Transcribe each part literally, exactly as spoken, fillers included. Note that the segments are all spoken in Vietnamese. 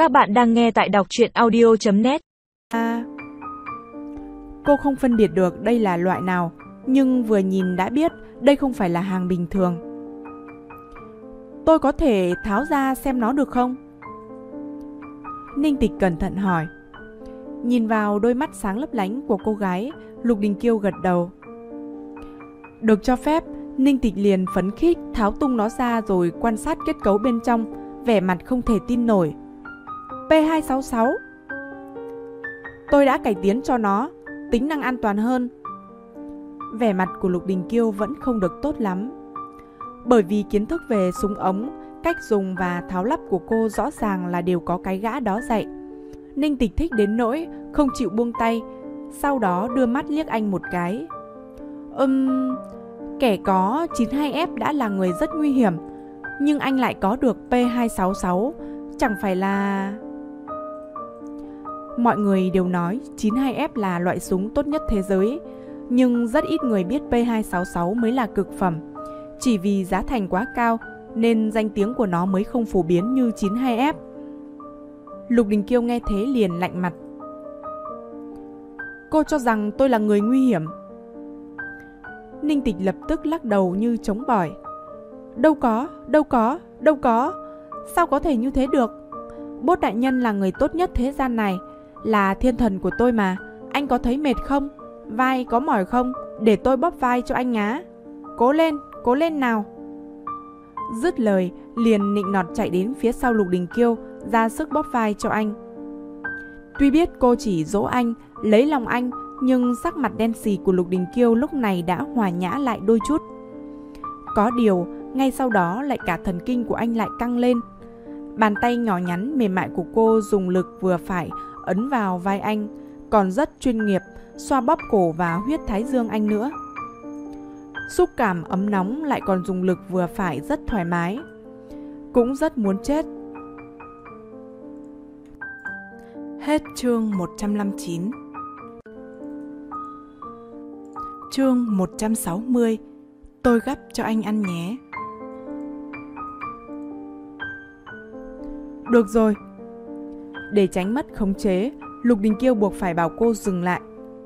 Các bạn đang nghe tại đọc truyện audio chấm net. À, cô không phân biệt được đây là loại nào, nhưng vừa nhìn đã biết đây không phải là hàng bình thường. Tôi có thể tháo ra xem nó được không? Ninh Tịch cẩn thận hỏi. Nhìn vào đôi mắt sáng lấp lánh của cô gái, Lục Đình Kiêu gật đầu. Được cho phép, Ninh Tịch liền phấn khích tháo tung nó ra rồi quan sát kết cấu bên trong, vẻ mặt không thể tin nổi. P hai sáu sáu. Tôi đã cải tiến cho nó, tính năng an toàn hơn. Vẻ mặt của Lục Đình Kiêu vẫn không được tốt lắm. Bởi vì kiến thức về súng ống, cách dùng và tháo lắp của cô rõ ràng là đều có cái gã đó dạy. Ninh Tịch thích đến nỗi không chịu buông tay, sau đó đưa mắt liếc anh một cái. Ừm, kẻ có chín hai F đã là người rất nguy hiểm, nhưng anh lại có được P hai sáu sáu, chẳng phải là... Mọi người đều nói chín hai F là loại súng tốt nhất thế giới, nhưng rất ít người biết P hai sáu sáu mới là cực phẩm. Chỉ vì giá thành quá cao nên danh tiếng của nó mới không phổ biến như chín hai F. Lục Đình Kiêu nghe thế liền lạnh mặt. Cô cho rằng tôi là người nguy hiểm? Ninh Tịch lập tức lắc đầu như chống bỏi. Đâu có, đâu có, đâu có. Sao có thể như thế được? Bốt đại nhân là người tốt nhất thế gian này, là thiên thần của tôi mà. Anh có thấy mệt không? Vai có mỏi không? Để tôi bóp vai cho anh nhá. Cố lên, cố lên nào. Dứt lời, liền nịnh nọt chạy đến phía sau Lục Đình Kiêu, ra sức bóp vai cho anh. Tuy biết cô chỉ dỗ anh, lấy lòng anh, nhưng sắc mặt đen xì của Lục Đình Kiêu lúc này đã hòa nhã lại đôi chút. Có điều, ngay sau đó lại cả thần kinh của anh lại căng lên. Bàn tay nhỏ nhắn mềm mại của cô dùng lực vừa phải ấn vào vai anh, còn rất chuyên nghiệp, xoa bóp cổ và huyết thái dương anh nữa. Xúc cảm ấm nóng lại còn dùng lực vừa phải rất thoải mái. Cũng rất muốn chết. Hết chương một trăm lẻ chín. Chương một trăm sáu mươi. Tôi gắp cho anh ăn nhé. Được rồi. Để tránh mất khống chế, Lục Đình Kiêu buộc phải bảo cô dừng lại.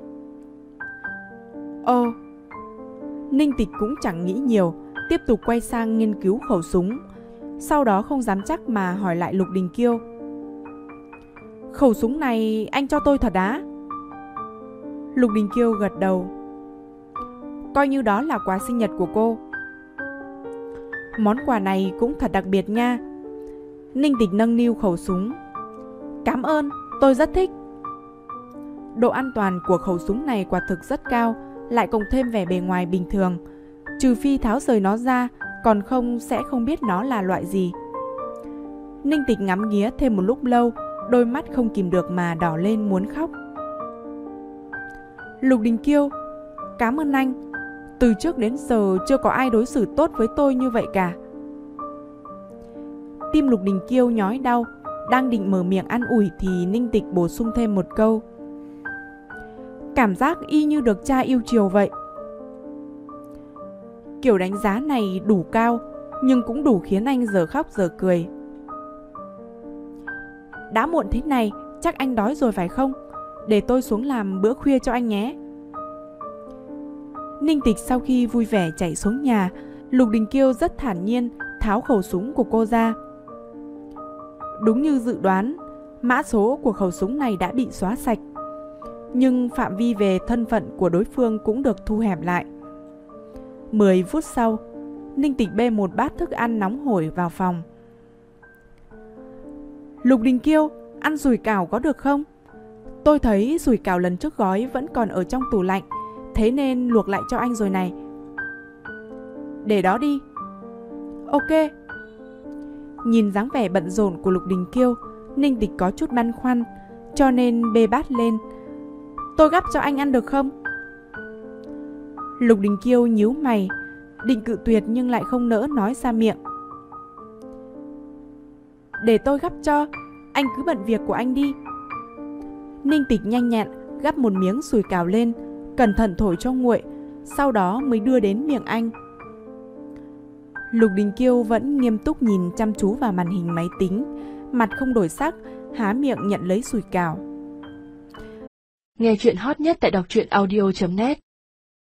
Ồ. Ninh Tịch cũng chẳng nghĩ nhiều, tiếp tục quay sang nghiên cứu khẩu súng. Sau đó không dám chắc mà hỏi lại Lục Đình Kiêu. Khẩu súng này anh cho tôi thật á? Lục Đình Kiêu gật đầu. Coi như đó là quà sinh nhật của cô. Món quà này cũng thật đặc biệt nha. Ninh Tịch nâng niu khẩu súng. Cảm ơn, tôi rất thích. Độ an toàn của khẩu súng này quả thực rất cao, lại cộng thêm vẻ bề ngoài bình thường. Trừ phi tháo rời nó ra, còn không sẽ không biết nó là loại gì. Ninh Tịch ngắm nghía thêm một lúc lâu, đôi mắt không kìm được mà đỏ lên muốn khóc. Lục Đình Kiêu, cảm ơn anh. Từ trước đến giờ chưa có ai đối xử tốt với tôi như vậy cả. Tim Lục Đình Kiêu nhói đau, đang định mở miệng an ủi thì Ninh Tịch bổ sung thêm một câu. Cảm giác y như được cha yêu chiều vậy. Kiểu đánh giá này đủ cao, nhưng cũng đủ khiến anh giờ khóc giờ cười. Đã muộn thế này, chắc anh đói rồi phải không? Để tôi xuống làm bữa khuya cho anh nhé. Ninh Tịch sau khi vui vẻ chạy xuống nhà, Lục Đình Kiêu rất thản nhiên tháo khẩu súng của cô ra. Đúng như dự đoán, mã số của khẩu súng này đã bị xóa sạch, nhưng phạm vi về thân phận của đối phương cũng được thu hẹp lại. Mười phút sau, Ninh Tịch bê một bát thức ăn nóng hổi vào phòng. Lục Đình Kiêu, ăn sủi cảo có được không? Tôi thấy sủi cảo lần trước gói vẫn còn ở trong tủ lạnh, thế nên luộc lại cho anh rồi này. Để đó đi. Ok. Nhìn dáng vẻ bận rộn của Lục Đình Kiêu, Ninh Tịch có chút băn khoăn, cho nên bê bát lên. Tôi gắp cho anh ăn được không? Lục Đình Kiêu nhíu mày, định cự tuyệt nhưng lại không nỡ nói ra miệng. Để tôi gắp cho, anh cứ bận việc của anh đi. Ninh Tịch nhanh nhẹn gắp một miếng sủi cảo lên, cẩn thận thổi cho nguội, sau đó mới đưa đến miệng anh. Lục Đình Kiêu vẫn nghiêm túc nhìn chăm chú vào màn hình máy tính, mặt không đổi sắc, há miệng nhận lấy sủi cảo. Nghe chuyện hot nhất tại đọc truyện audio chấm net.